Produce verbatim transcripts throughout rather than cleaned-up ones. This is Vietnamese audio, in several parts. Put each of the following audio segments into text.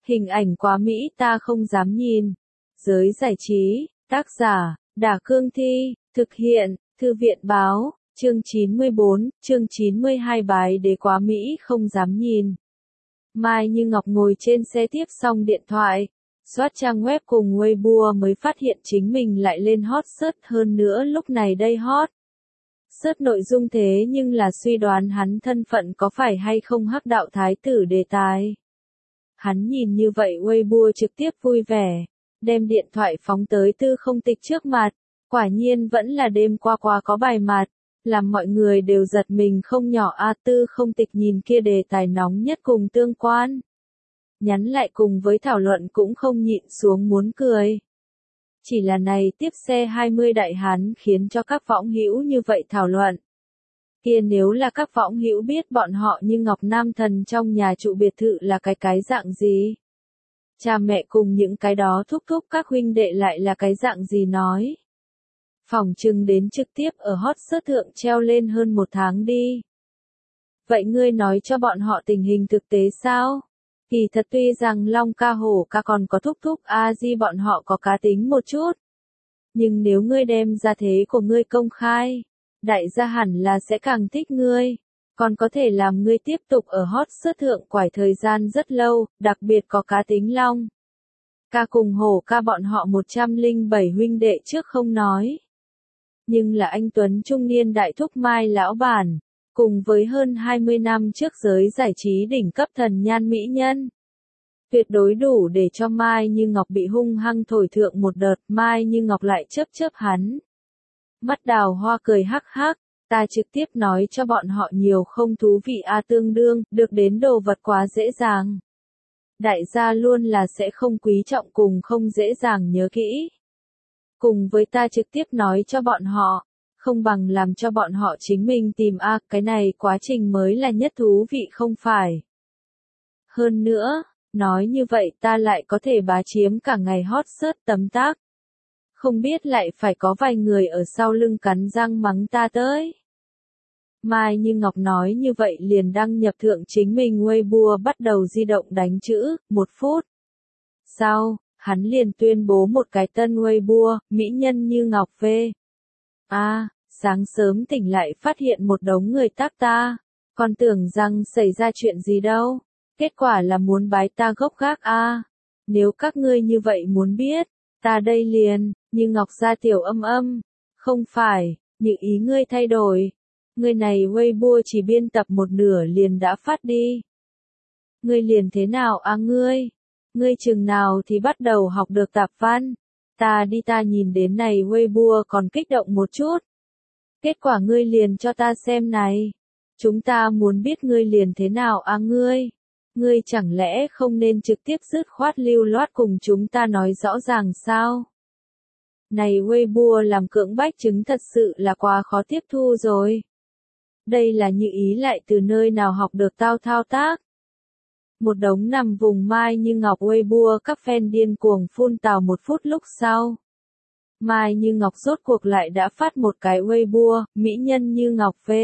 Hình ảnh quá mỹ ta không dám nhìn. Giới giải trí, tác giả, Đả Cương Thi, thực hiện, Thư viện Báo, chương chín mươi bốn, chương chín mươi hai bái đế quá mỹ không dám nhìn. Mai Như Ngọc ngồi trên xe tiếp xong điện thoại, soát trang web cùng Weibo mới phát hiện chính mình lại lên hot search, hơn nữa lúc này đây hot search nội dung thế nhưng là suy đoán hắn thân phận có phải hay không hắc đạo thái tử đề tài. Hắn nhìn như vậy Weibo trực tiếp vui vẻ, đem điện thoại phóng tới Tư Không Tịch trước mặt, quả nhiên vẫn là đêm qua qua có bài mặt, làm mọi người đều giật mình không nhỏ a. Tư Không Tịch nhìn kia đề tài nóng nhất cùng tương quan, nhắn lại cùng với thảo luận cũng không nhịn xuống muốn cười. Chỉ là này tiếp xe hai mươi đại hán khiến cho các võng hữu như vậy thảo luận. Kia nếu là các võng hữu biết bọn họ Như Ngọc Nam Thần trong nhà trụ biệt thự là cái cái dạng gì? Cha mẹ cùng những cái đó thúc thúc các huynh đệ lại là cái dạng gì nói? Phỏng chừng đến trực tiếp ở hot search thượng treo lên hơn một tháng đi. Vậy ngươi nói cho bọn họ tình hình thực tế sao? Kỳ thật tuy rằng Long ca hổ ca còn có thúc thúc a di bọn họ có cá tính một chút. Nhưng nếu ngươi đem ra thế của ngươi công khai, đại gia hẳn là sẽ càng thích ngươi. Còn có thể làm ngươi tiếp tục ở hot search thượng quải thời gian rất lâu, đặc biệt có cá tính Long ca cùng hổ ca bọn họ một trăm lẻ bảy huynh đệ trước không nói. Nhưng là anh Tuấn trung niên đại thúc Mai lão bản, cùng với hơn hai mươi năm trước giới giải trí đỉnh cấp thần nhan mỹ nhân. Tuyệt đối đủ để cho Mai Như Ngọc bị hung hăng thổi thượng một đợt, Mai Như Ngọc lại chớp chớp hắn. Mắt đào hoa cười hắc hắc, ta trực tiếp nói cho bọn họ nhiều không thú vị a, tương đương, được đến đồ vật quá dễ dàng. Đại gia luôn là sẽ không quý trọng cùng không dễ dàng nhớ kỹ. Cùng với ta trực tiếp nói cho bọn họ, không bằng làm cho bọn họ chính mình tìm a, cái này quá trình mới là nhất thú vị không phải. Hơn nữa, nói như vậy ta lại có thể bá chiếm cả ngày hot search tấm tác. Không biết lại phải có vài người ở sau lưng cắn răng mắng ta tới. Mai Như Ngọc nói như vậy liền đăng nhập thượng chính mình Weibo, bắt đầu di động đánh chữ, một phút. Sau, hắn liền tuyên bố một cái tân Weibo, mỹ nhân Như Ngọc V. A, sáng sớm tỉnh lại phát hiện một đống người tác ta, còn tưởng rằng xảy ra chuyện gì đâu, kết quả là muốn bái ta gốc gác a. Nếu các ngươi như vậy muốn biết, ta đây liền, Như Ngọc ra tiểu âm âm, không phải, như ý ngươi thay đổi. Ngươi này Weibo chỉ biên tập một nửa liền đã phát đi. Ngươi liền thế nào a ngươi? Ngươi chừng nào thì bắt đầu học được tạp văn? Ta đi ta nhìn đến này Weibo còn kích động một chút. Kết quả ngươi liền cho ta xem này. Chúng ta muốn biết ngươi liền thế nào a ngươi? Ngươi chẳng lẽ không nên trực tiếp dứt khoát lưu loát cùng chúng ta nói rõ ràng sao? Này Weibo làm cưỡng bách chứng thật sự là quá khó tiếp thu rồi. Đây là Như ý lại từ nơi nào học được tao thao tác. Một đống nằm vùng Mai Như Ngọc Weibo các fan điên cuồng phun tào một phút lúc sau. Mai Như Ngọc rốt cuộc lại đã phát một cái Weibo, mỹ nhân Như Ngọc V.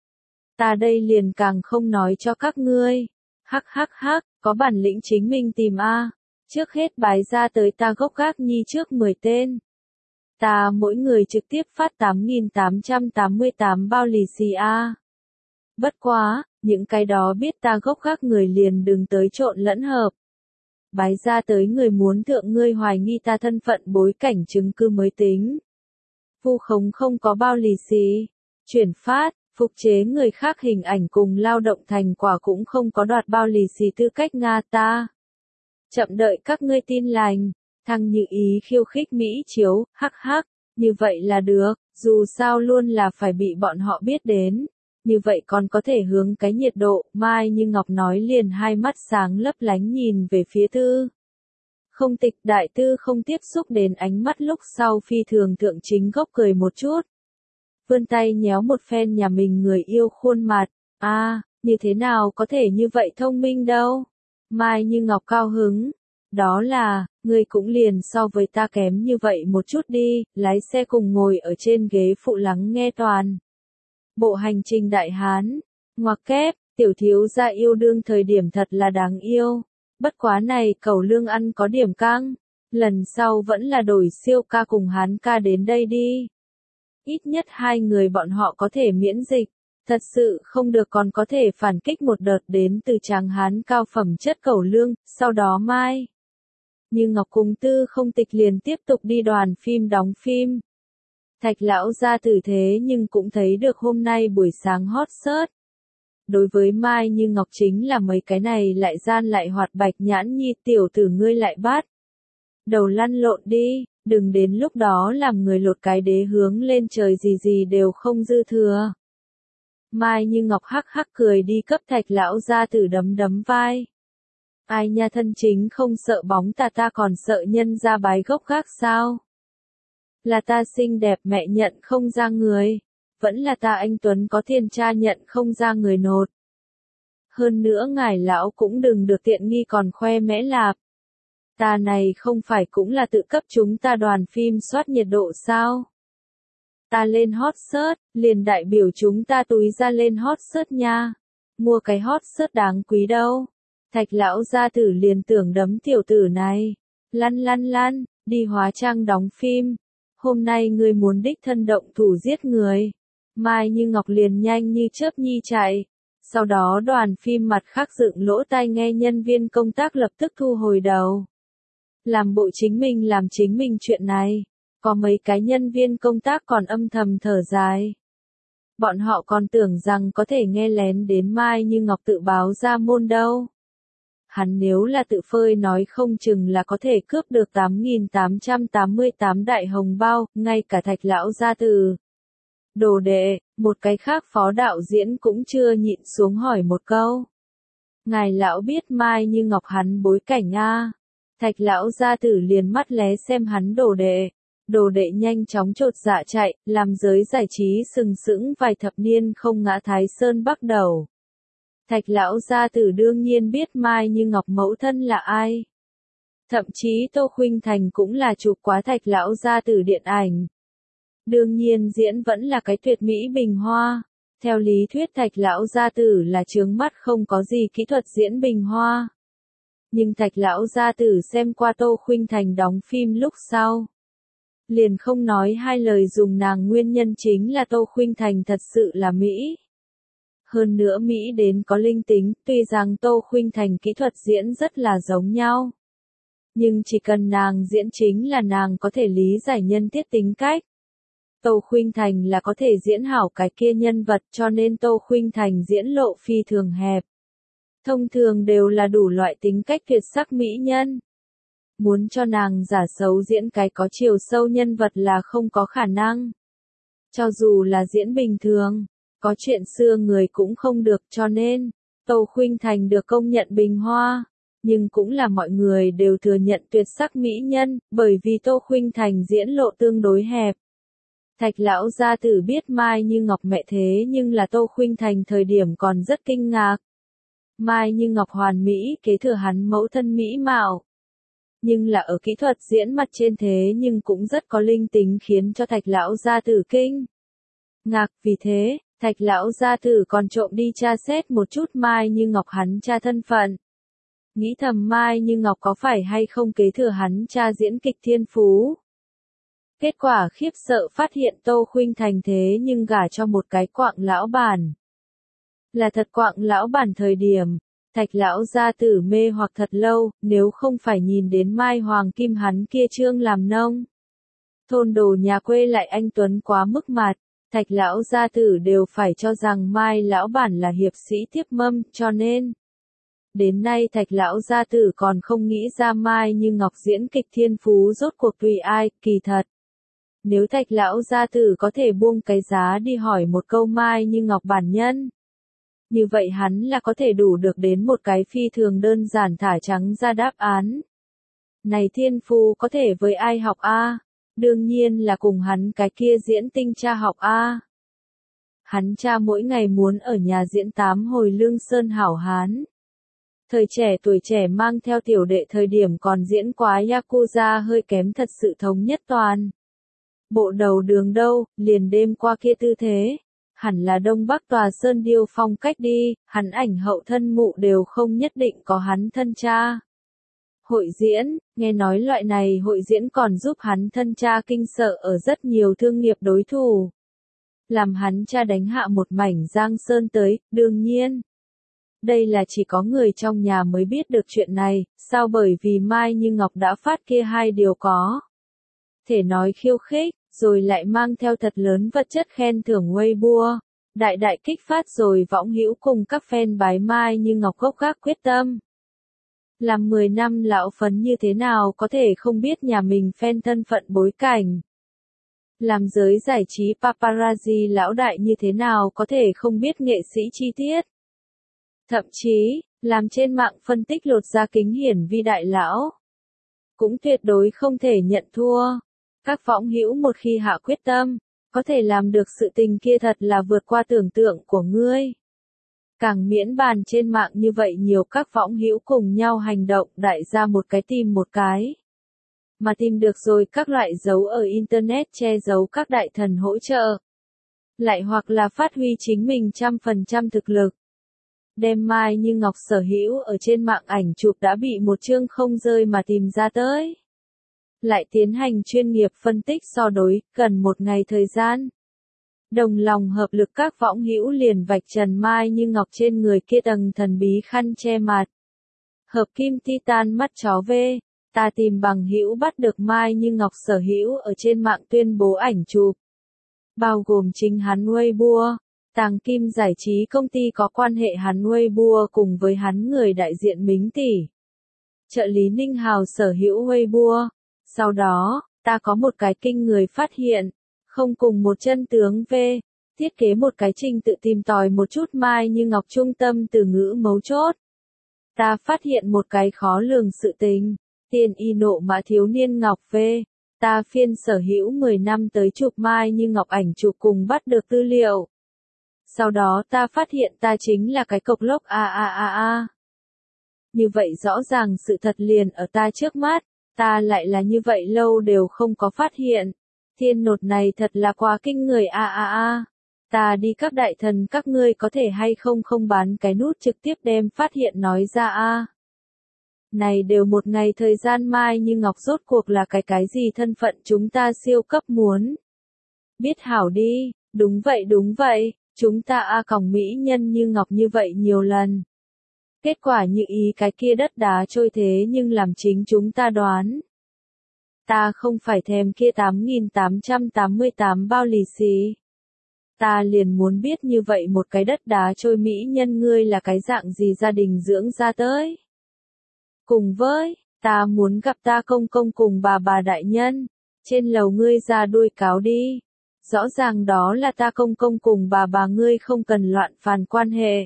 Ta đây liền càng không nói cho các ngươi. Hắc hắc hắc, có bản lĩnh chính mình tìm a. Trước hết bái ra tới ta gốc gác nhi trước mười tên. Ta mỗi người trực tiếp phát tám nghìn tám trăm tám mươi tám bao lì xì a. Bất quá, những cái đó biết ta gốc gác người liền đừng tới trộn lẫn hợp. Bái ra tới người muốn thượng ngươi hoài nghi ta thân phận bối cảnh chứng cứ mới tính. Vu khống không có bao lì xì, chuyển phát, phục chế người khác hình ảnh cùng lao động thành quả cũng không có đoạt bao lì xì tư cách Nga ta. Chậm đợi các ngươi tin lành. Thằng Như ý khiêu khích Mỹ chiếu, hắc hắc, như vậy là được, dù sao luôn là phải bị bọn họ biết đến, như vậy còn có thể hướng cái nhiệt độ, Mai Như Ngọc nói liền hai mắt sáng lấp lánh nhìn về phía Tư Không Tịch, đại Tư không tiếp xúc đến ánh mắt lúc sau phi thường thượng chính gốc cười một chút. Vươn tay nhéo một phen nhà mình người yêu khuôn mặt, a, à, như thế nào có thể như vậy thông minh đâu. Mai Như Ngọc cao hứng. Đó là, ngươi cũng liền so với ta kém như vậy một chút đi, lái xe cùng ngồi ở trên ghế phụ lắng nghe toàn. Bộ hành trình đại hán, ngoặc kép, tiểu thiếu gia yêu đương thời điểm thật là đáng yêu. Bất quá này cẩu lương ăn có điểm căng. Lần sau vẫn là đổi siêu ca cùng hán ca đến đây đi. Ít nhất hai người bọn họ có thể miễn dịch. Thật sự không được còn có thể phản kích một đợt đến từ tráng hán cao phẩm chất cẩu lương, sau đó mai. Như Ngọc cùng Tư Không Tịch liền tiếp tục đi đoàn phim đóng phim. Thạch lão gia tử thế nhưng cũng thấy được hôm nay buổi sáng hot search. Đối với Mai Như Ngọc chính là mấy cái này lại gian lại hoạt bạch nhãn nhi tiểu tử ngươi lại bắt. Đầu lăn lộn đi, đừng đến lúc đó làm người lột cái đế hướng lên trời gì gì đều không dư thừa. Mai Như Ngọc hắc hắc cười đi cấp thạch lão gia tử đấm đấm vai. Ai nha thân chính không sợ bóng tà ta còn sợ nhân ra bái gốc gác sao? Là ta xinh đẹp mẹ nhận không ra người. Vẫn là ta anh Tuấn có thiên cha nhận không ra người nột. Hơn nữa ngài lão cũng đừng được tiện nghi còn khoe mẽ lạp. Ta này không phải cũng là tự cấp chúng ta đoàn phim soát nhiệt độ sao? Ta lên hot search, liền đại biểu chúng ta túi ra lên hot search nha. Mua cái hot search đáng quý đâu. Thạch lão gia tử liền tưởng đấm tiểu tử này. Lăn lăn lăn, đi hóa trang đóng phim. Hôm nay ngươi muốn đích thân động thủ giết người. Mai Như Ngọc liền nhanh như chớp nhi chạy. Sau đó đoàn phim mặt khác dựng lỗ tai nghe nhân viên công tác lập tức thu hồi đầu. Làm bộ chính mình làm chính mình chuyện này. Có mấy cái nhân viên công tác còn âm thầm thở dài. Bọn họ còn tưởng rằng có thể nghe lén đến Mai Như Ngọc tự báo ra môn đâu. Hắn nếu là tự phơi nói không chừng là có thể cướp được tám nghìn tám trăm tám mươi tám đại hồng bao, ngay cả thạch lão gia tử. Đồ đệ, một cái khác phó đạo diễn cũng chưa nhịn xuống hỏi một câu. Ngài lão biết Mai Như Ngọc hắn bối cảnh a? Thạch lão gia tử liền mắt lé xem hắn đồ đệ. Đồ đệ nhanh chóng chột dạ chạy, làm giới giải trí sừng sững vài thập niên không ngã Thái Sơn bắt đầu. Thạch lão gia tử đương nhiên biết Mai Như Ngọc mẫu thân là ai. Thậm chí Tô Khuynh Thành cũng là chụp quá thạch lão gia tử điện ảnh. Đương nhiên diễn vẫn là cái tuyệt mỹ bình hoa. Theo lý thuyết thạch lão gia tử là chướng mắt không có gì kỹ thuật diễn bình hoa. Nhưng thạch lão gia tử xem qua Tô Khuynh Thành đóng phim lúc sau. Liền không nói hai lời dùng nàng nguyên nhân chính là Tô Khuynh Thành thật sự là Mỹ. Hơn nữa Mỹ đến có linh tính, tuy rằng Tô Khuynh Thành kỹ thuật diễn rất là giống nhau. Nhưng chỉ cần nàng diễn chính là nàng có thể lý giải nhân tiết tính cách. Tô Khuynh Thành là có thể diễn hảo cái kia nhân vật cho nên Tô Khuynh Thành diễn lộ phi thường hẹp. Thông thường đều là đủ loại tính cách tuyệt sắc mỹ nhân. Muốn cho nàng giả xấu diễn cái có chiều sâu nhân vật là không có khả năng. Cho dù là diễn bình thường, có chuyện xưa người cũng không được cho nên, Tô Khuynh Thành được công nhận bình hoa, nhưng cũng là mọi người đều thừa nhận tuyệt sắc mỹ nhân, bởi vì Tô Khuynh Thành diễn lộ tương đối hẹp. Thạch lão gia tử biết Mai Như Ngọc mẹ thế nhưng là Tô Khuynh Thành thời điểm còn rất kinh ngạc. Mai Như Ngọc hoàn mỹ kế thừa hắn mẫu thân mỹ mạo. Nhưng là ở kỹ thuật diễn mặt trên thế nhưng cũng rất có linh tính khiến cho thạch lão gia tử kinh ngạc, vì thế, thạch lão gia tử còn trộm đi tra xét một chút Mai Như Ngọc hắn cha thân phận. Nghĩ thầm Mai Như Ngọc có phải hay không kế thừa hắn cha diễn kịch thiên phú. Kết quả khiếp sợ phát hiện Tô Khuynh Thành thế nhưng gả cho một cái quạng lão bản. Là thật quạng lão bản thời điểm. Thạch lão gia tử mê hoặc thật lâu, nếu không phải nhìn đến Mai Hoàng Kim hắn kia trương làm nông. Thôn đồ nhà quê lại anh Tuấn quá mức mặt, thạch lão gia tử đều phải cho rằng Mai lão bản là hiệp sĩ tiếp mâm, cho nên. Đến nay thạch lão gia tử còn không nghĩ ra Mai Như Ngọc diễn kịch thiên phú rốt cuộc tùy ai, kỳ thật. Nếu thạch lão gia tử có thể buông cái giá đi hỏi một câu Mai Như Ngọc bản nhân. Như vậy hắn là có thể đủ được đến một cái phi thường đơn giản thả trắng ra đáp án. Này thiên phu có thể với ai học a? Đương nhiên là cùng hắn cái kia diễn tinh cha học a. Hắn cha mỗi ngày muốn ở nhà diễn tám hồi Lương Sơn hảo hán. Thời trẻ tuổi trẻ mang theo tiểu đệ thời điểm còn diễn quá Yakuza hơi kém thật sự thống nhất toàn. Bộ đầu đường đâu, liền đêm qua kia tư thế. hẳn là Đông Bắc Tòa Sơn Điêu phong cách đi, hắn ảnh hậu thân mụ đều không nhất định có hắn thân cha. Hội diễn, nghe nói loại này hội diễn còn giúp hắn thân cha kinh sợ ở rất nhiều thương nghiệp đối thủ. Làm hắn cha đánh hạ một mảnh giang sơn tới, đương nhiên. Đây là chỉ có người trong nhà mới biết được chuyện này, sao bởi vì Mai Như Ngọc đã phát kia hai điều có. Thể nói khiêu khích, rồi lại mang theo thật lớn vật chất khen thưởng Weibo. Đại đại kích phát rồi võng hữu cùng các fan bái Mai Như Ngọc gốc gác quyết tâm. Làm mười năm lão phấn như thế nào có thể không biết nhà mình fan thân phận bối cảnh. Làm giới giải trí paparazzi lão đại như thế nào có thể không biết nghệ sĩ chi tiết. Thậm chí, làm trên mạng phân tích lột ra kính hiển vi đại lão. Cũng tuyệt đối không thể nhận thua. Các võng hữu một khi hạ quyết tâm, có thể làm được sự tình kia thật là vượt qua tưởng tượng của ngươi. Càng miễn bàn trên mạng như vậy nhiều các võng hữu cùng nhau hành động đại ra một cái tìm một cái. Mà tìm được rồi các loại dấu ở Internet che giấu các đại thần hỗ trợ. Lại hoặc là phát huy chính mình trăm phần trăm thực lực. Đem Mai Như Ngọc sở hữu ở trên mạng ảnh chụp đã bị một chương không rơi mà tìm ra tới. Lại tiến hành chuyên nghiệp phân tích so đối, cần một ngày thời gian. Đồng lòng hợp lực các võng hữu liền vạch trần Mai Như Ngọc trên người kia tầng thần bí khăn che mặt. Hợp kim titan mắt chó V, ta tìm bằng hữu bắt được Mai Như Ngọc sở hữu ở trên mạng tuyên bố ảnh chụp. Bao gồm chính hắn Weibo, Tàng Kim giải trí công ty có quan hệ hắn Weibo cùng với hắn người đại diện Mính Tỷ. Trợ lý Ninh Hào sở hữu Weibo. Sau đó, ta có một cái kinh người phát hiện, không cùng một chân tướng V, thiết kế một cái trình tự tìm tòi một chút Mai Như Ngọc trung tâm từ ngữ mấu chốt. Ta phát hiện một cái khó lường sự tình, tiền y nộ mã thiếu niên Ngọc V, ta phiên sở hữu mười năm tới chụp Mai Như Ngọc ảnh chụp cùng bắt được tư liệu. Sau đó ta phát hiện ta chính là cái cộc lốc a a a a. Như vậy rõ ràng sự thật liền ở ta trước mắt. Ta lại là như vậy lâu đều không có phát hiện. Thiên nột này thật là quá kinh người a a a. Ta đi các đại thần các ngươi có thể hay không không bán cái nút trực tiếp đem phát hiện nói ra a. Này đều một ngày thời gian Mai Như Ngọc rốt cuộc là cái cái gì thân phận chúng ta siêu cấp muốn. Biết hảo đi, đúng vậy đúng vậy, chúng ta a còng mỹ nhân Như Ngọc như vậy nhiều lần. Kết quả như ý cái kia đất đá trôi thế nhưng làm chính chúng ta đoán. Ta không phải thèm kia tám nghìn tám trăm tám mươi tám bao lì xì. Ta liền muốn biết như vậy một cái đất đá trôi mỹ nhân ngươi là cái dạng gì gia đình dưỡng ra tới. Cùng với, ta muốn gặp ta công công cùng bà bà đại nhân. Trên lầu ngươi ra đuôi cáo đi. Rõ ràng đó là ta công công cùng bà bà ngươi không cần loạn phàn quan hệ.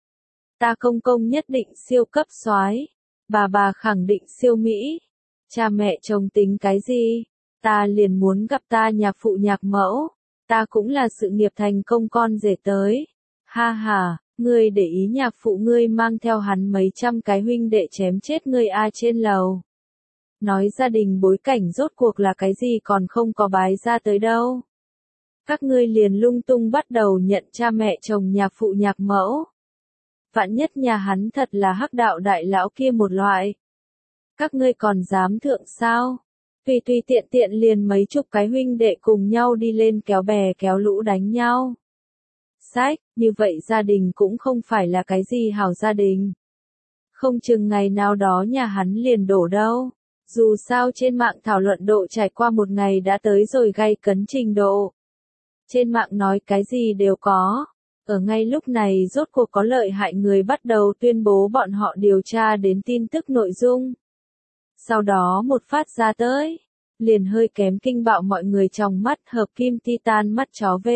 Ta công công nhất định siêu cấp soái, bà bà khẳng định siêu mỹ. Cha mẹ chồng tính cái gì? Ta liền muốn gặp ta nhạc phụ nhạc mẫu. Ta cũng là sự nghiệp thành công con rể tới. Ha ha, ngươi để ý nhạc phụ ngươi mang theo hắn mấy trăm cái huynh đệ chém chết ngươi a trên lầu. Nói gia đình bối cảnh rốt cuộc là cái gì còn không có bái ra tới đâu. Các ngươi liền lung tung bắt đầu nhận cha mẹ chồng nhạc phụ nhạc mẫu. Vạn nhất nhà hắn thật là hắc đạo đại lão kia một loại. Các ngươi còn dám thượng sao? Tùy tùy tiện tiện liền mấy chục cái huynh đệ cùng nhau đi lên kéo bè kéo lũ đánh nhau. Sách, như vậy gia đình cũng không phải là cái gì hảo gia đình. Không chừng ngày nào đó nhà hắn liền đổ đâu. Dù sao trên mạng thảo luận độ trải qua một ngày đã tới rồi gay cấn trình độ. Trên mạng nói cái gì đều có. Ở ngay lúc này rốt cuộc có lợi hại người bắt đầu tuyên bố bọn họ điều tra đến tin tức nội dung. Sau đó một phát ra tới, liền hơi kém kinh bạo mọi người trong mắt hợp kim titan mắt chó V.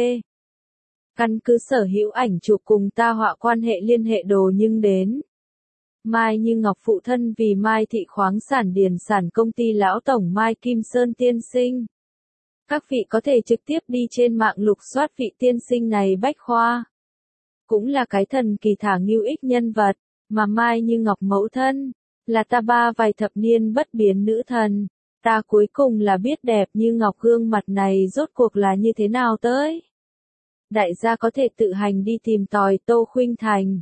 Căn cứ sở hữu ảnh chụp cùng ta họa quan hệ liên hệ đồ nhưng đến. Mai Như Ngọc phụ thân vì Mai Thị khoáng sản điền sản công ty lão tổng Mai Kim Sơn tiên sinh. Các vị có thể trực tiếp đi trên mạng lục soát vị tiên sinh này bách khoa. Cũng là cái thần kỳ thả ngưu ích nhân vật, mà Mai Như Ngọc mẫu thân, là ta ba vài thập niên bất biến nữ thần. Ta cuối cùng là biết đẹp như ngọc gương mặt này rốt cuộc là như thế nào tới. đại gia có thể tự hành đi tìm tòi Tô Khuynh Thành.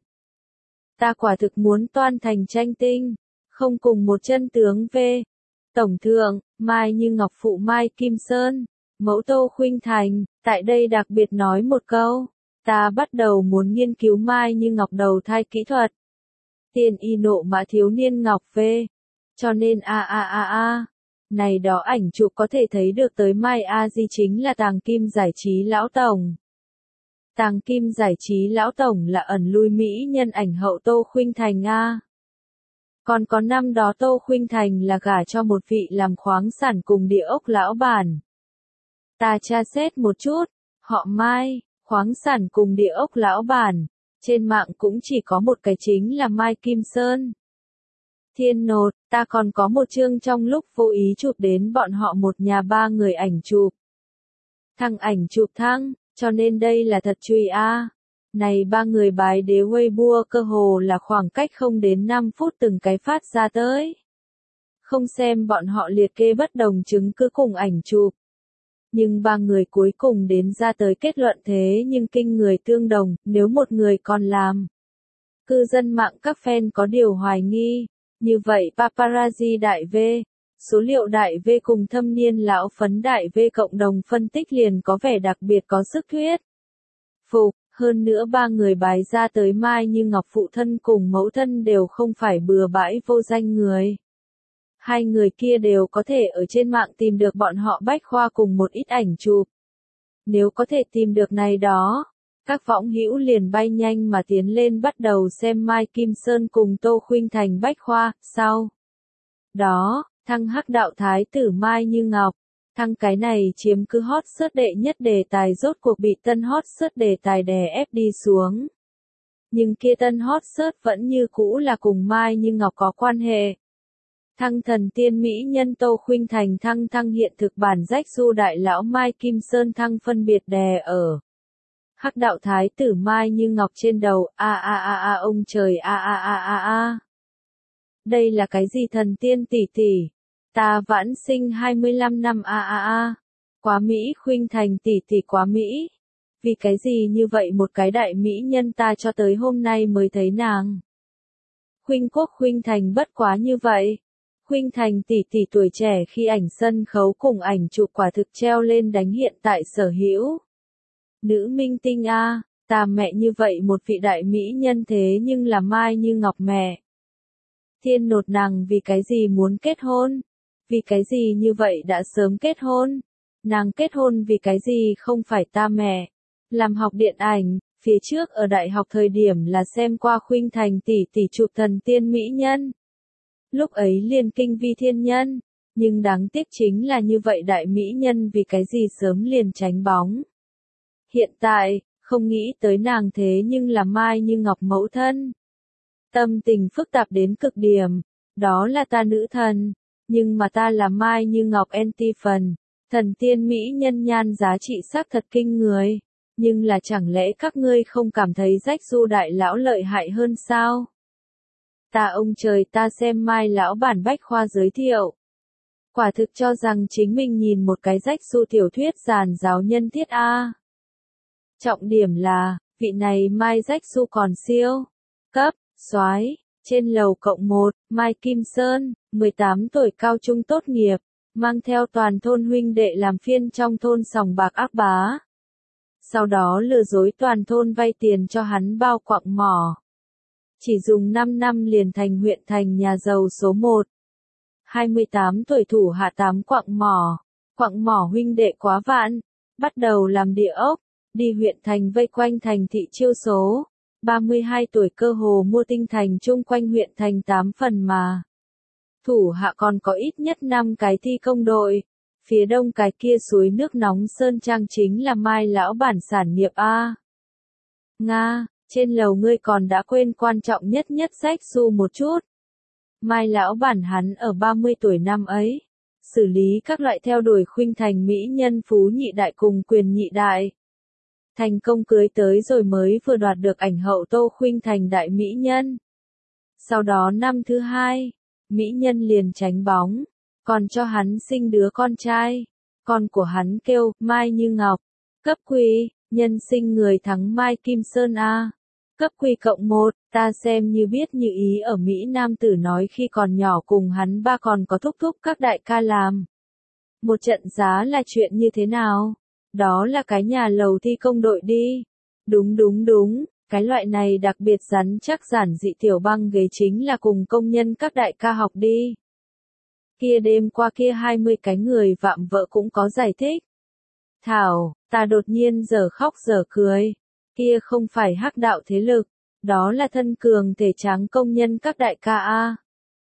Ta quả thực muốn toan thành tranh tinh, không cùng một chân tướng về. Tổng thượng, Mai Như Ngọc phụ Mai Kim Sơn, mẫu Tô Khuynh Thành, tại đây đặc biệt nói một câu, ta bắt đầu muốn nghiên cứu Mai Như Ngọc đầu thai kỹ thuật. Tiền y nộ mã thiếu niên Ngọc về. Cho nên a a a a, này đó ảnh chụp có thể thấy được tới Mai A Di chính là Tàng Kim giải trí lão tổng. Tàng Kim giải trí lão tổng là ẩn lui mỹ nhân ảnh hậu Tô Khuynh Thành a. Còn có năm đó Tô Khuynh Thành là gả cho một vị làm khoáng sản cùng địa ốc lão bản. Ta tra xét một chút, họ Mai, khoáng sản cùng địa ốc lão bản, trên mạng cũng chỉ có một cái chính là Mai Kim Sơn. Thiên nột, ta còn có một chương trong lúc vô ý chụp đến bọn họ một nhà ba người ảnh chụp. Thằng ảnh chụp thăng, cho nên đây là thật truy a. Này ba người bái đế Weibo cơ hồ là khoảng cách không đến năm phút từng cái phát ra tới. Không xem bọn họ liệt kê bất đồng chứng cứ cùng ảnh chụp. Nhưng ba người cuối cùng đến ra tới kết luận thế nhưng kinh người tương đồng, nếu một người còn làm. Cư dân mạng các fan có điều hoài nghi. Như vậy paparazzi đại V, số liệu đại V cùng thâm niên lão phấn đại V cộng đồng phân tích liền có vẻ đặc biệt có sức thuyết. Phục, hơn nữa ba người bái ra tới Mai Như Ngọc phụ thân cùng mẫu thân đều không phải bừa bãi vô danh người. Hai người kia đều có thể ở trên mạng tìm được bọn họ bách khoa cùng một ít ảnh chụp. Nếu có thể tìm được này đó, các võng hữu liền bay nhanh mà tiến lên bắt đầu xem Mai Kim Sơn cùng Tô Khuynh Thành bách khoa, sau. Đó, thăng hắc đạo thái tử Mai Như Ngọc, thăng cái này chiếm cứ hot search đệ nhất đề tài rốt cuộc bị tân hot search đề tài đè ép đi xuống. Nhưng kia tân hot search vẫn như cũ là cùng Mai Như Ngọc có quan hệ. Thăng thần tiên mỹ nhân Tô Khuynh Thành thăng thăng hiện thực bản rách du đại lão Mai Kim Sơn thăng phân biệt đè ở. Hắc đạo thái tử Mai Như Ngọc trên đầu, a a a a ông trời a a a a a. Đây là cái gì thần tiên tỷ tỷ? Ta vãn sinh hai mươi lăm năm a a a. Quá Mỹ Khuynh Thành tỷ tỷ quá Mỹ. Vì cái gì như vậy một cái đại mỹ nhân ta cho tới hôm nay mới thấy nàng. Khuynh Quốc Khuynh Thành bất quá như vậy. Khuynh Thành tỷ tỷ tuổi trẻ khi ảnh sân khấu cùng ảnh chụp quả thực treo lên đánh hiện tại sở hữu. Nữ minh tinh a, ta mẹ như vậy một vị đại mỹ nhân thế nhưng là Mai Như Ngọc mẹ. Thiên nột nàng vì cái gì muốn kết hôn? Vì cái gì như vậy đã sớm kết hôn? Nàng kết hôn vì cái gì không phải ta mẹ? Làm học điện ảnh, phía trước ở đại học thời điểm là xem qua Khuynh Thành tỷ tỷ chụp thần tiên mỹ nhân. Lúc ấy liền kinh vi thiên nhân, nhưng đáng tiếc chính là như vậy đại mỹ nhân vì cái gì sớm liền tránh bóng. Hiện tại, không nghĩ tới nàng thế nhưng là Mai Như Ngọc mẫu thân. Tâm tình phức tạp đến cực điểm, đó là ta nữ thần, nhưng mà ta là Mai Như Ngọc anti phần, thần tiên mỹ nhân nhan giá trị sắc thật kinh người, nhưng là chẳng lẽ các ngươi không cảm thấy rách du đại lão lợi hại hơn sao? Ta ông trời ta xem Mai lão bản bách khoa giới thiệu. Quả thực cho rằng chính mình nhìn một cái rách du tiểu thuyết giàn giáo nhân thiết A. Trọng điểm là, vị này Mai rách du còn siêu. Cấp, soái, trên lầu cộng một, Mai Kim Sơn, mười tám tuổi cao trung tốt nghiệp, mang theo toàn thôn huynh đệ làm phiên trong thôn sòng bạc ác bá. Sau đó lừa dối toàn thôn vay tiền cho hắn bao quặng mỏ. Chỉ dùng năm năm liền thành huyện thành nhà giàu số một. hai mươi tám tuổi thủ hạ tám quặng mỏ, quặng mỏ huynh đệ quá vãn, bắt đầu làm địa ốc, đi huyện thành vây quanh thành thị chiêu số. ba mươi hai tuổi cơ hồ mua tinh thành chung quanh huyện thành tám phần mà. Thủ hạ còn có ít nhất năm cái thi công đội. Phía đông cái kia suối nước nóng Sơn Trang chính là Mai lão bản sản nghiệp A. Nga, trên lầu ngươi còn đã quên quan trọng nhất nhất sách su một chút. Mai lão bản hắn ở ba mươi tuổi năm ấy, xử lý các loại theo đuổi Khuynh Thành mỹ nhân phú nhị đại cùng quyền nhị đại. Thành công cưới tới rồi mới vừa đoạt được ảnh hậu Tô Khuynh Thành đại mỹ nhân. Sau đó năm thứ hai, mỹ nhân liền tránh bóng, còn cho hắn sinh đứa con trai. Con của hắn kêu Mai Như Ngọc, cấp quý, Nhân sinh người thắng Mai Kim Sơn A. Cấp quy cộng một, ta xem như biết như ý ở Mỹ nam tử nói khi còn nhỏ cùng hắn ba còn có thúc thúc các đại ca làm. Một trận giá là chuyện như thế nào? Đó là cái nhà lầu thi công đội đi. Đúng đúng đúng, cái loại này đặc biệt rắn chắc giản dị tiểu băng ghế chính là cùng công nhân các đại ca học đi. Kia đêm qua kia hai mươi cái người vạm vỡ cũng có giải thích. Thảo, ta đột nhiên giờ khóc giờ cười. Kia không phải hắc đạo thế lực, đó là thân cường thể tráng công nhân các đại ca A.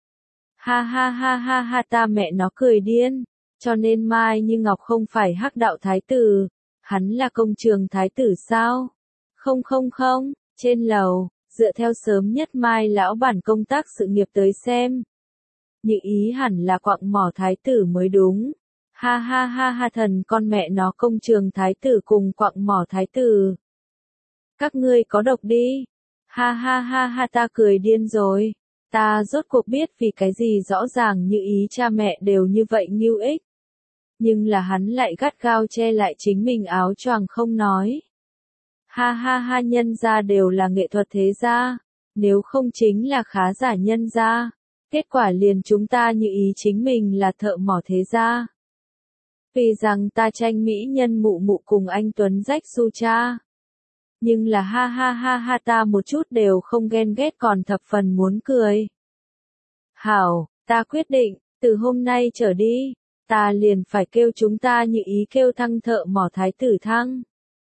Ha ha ha ha ha ta mẹ nó cười điên, cho nên Mai Như Ngọc không phải hắc đạo thái tử, hắn là công trường thái tử sao? Không không không, trên lầu, dựa theo sớm nhất Mai lão bản công tác sự nghiệp tới xem. Như ý hẳn là quặng mỏ thái tử mới đúng. Ha ha ha ha thần con mẹ nó công trường thái tử cùng quặng mỏ thái tử. Các ngươi có độc đi. Ha ha ha ha ta cười điên rồi. Ta rốt cuộc biết vì cái gì rõ ràng như ý cha mẹ đều như vậy nghiêu ích. Nhưng là hắn lại gắt gao che lại chính mình áo choàng không nói. Ha ha ha nhân gia đều là nghệ thuật thế gia. Nếu không chính là khá giả nhân gia. Kết quả liền chúng ta như ý chính mình là thợ mỏ thế gia. Vì rằng ta tranh mỹ nhân mụ mụ cùng anh Tuấn rách su cha. Nhưng là ha ha ha ha ta một chút đều không ghen ghét còn thập phần muốn cười. Hảo, ta quyết định, từ hôm nay trở đi, ta liền phải kêu chúng ta như ý kêu thăng thợ mỏ thái tử thăng.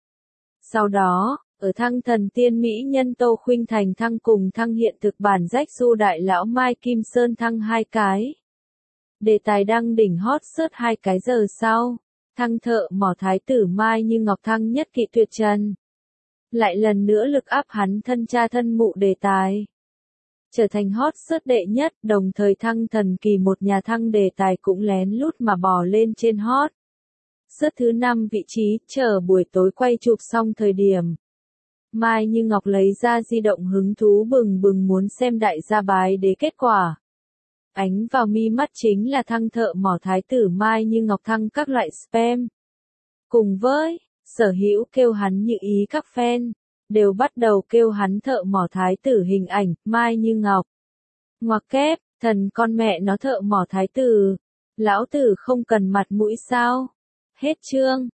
Sau đó, ở thăng thần tiên mỹ nhân Tô Khuynh Thành thăng cùng thăng hiện thực bản rách su đại lão Mai Kim Sơn thăng hai cái. Đề tài đăng đỉnh hot search hai cái giờ sau, thăng thợ mỏ thái tử Mai Như Ngọc thăng nhất kỵ tuyệt trần. Lại lần nữa lực áp hắn thân cha thân mụ đề tài. Trở thành hot search đệ nhất, đồng thời thăng thần kỳ một nhà thăng đề tài cũng lén lút mà bò lên trên hot. Search thứ năm vị trí, chờ buổi tối quay chụp xong thời điểm. Mai Như Ngọc lấy ra di động hứng thú bừng bừng muốn xem đại gia bái đế kết quả. Ánh vào mi mắt chính là thăng thợ mỏ thái tử Mai Như Ngọc thăng các loại spam. Cùng với, sở hữu kêu hắn như ý các fan, đều bắt đầu kêu hắn thợ mỏ thái tử hình ảnh, Mai Như Ngọc. Ngoặc kép, thần con mẹ nó thợ mỏ thái tử. Lão tử không cần mặt mũi sao? Hết chương.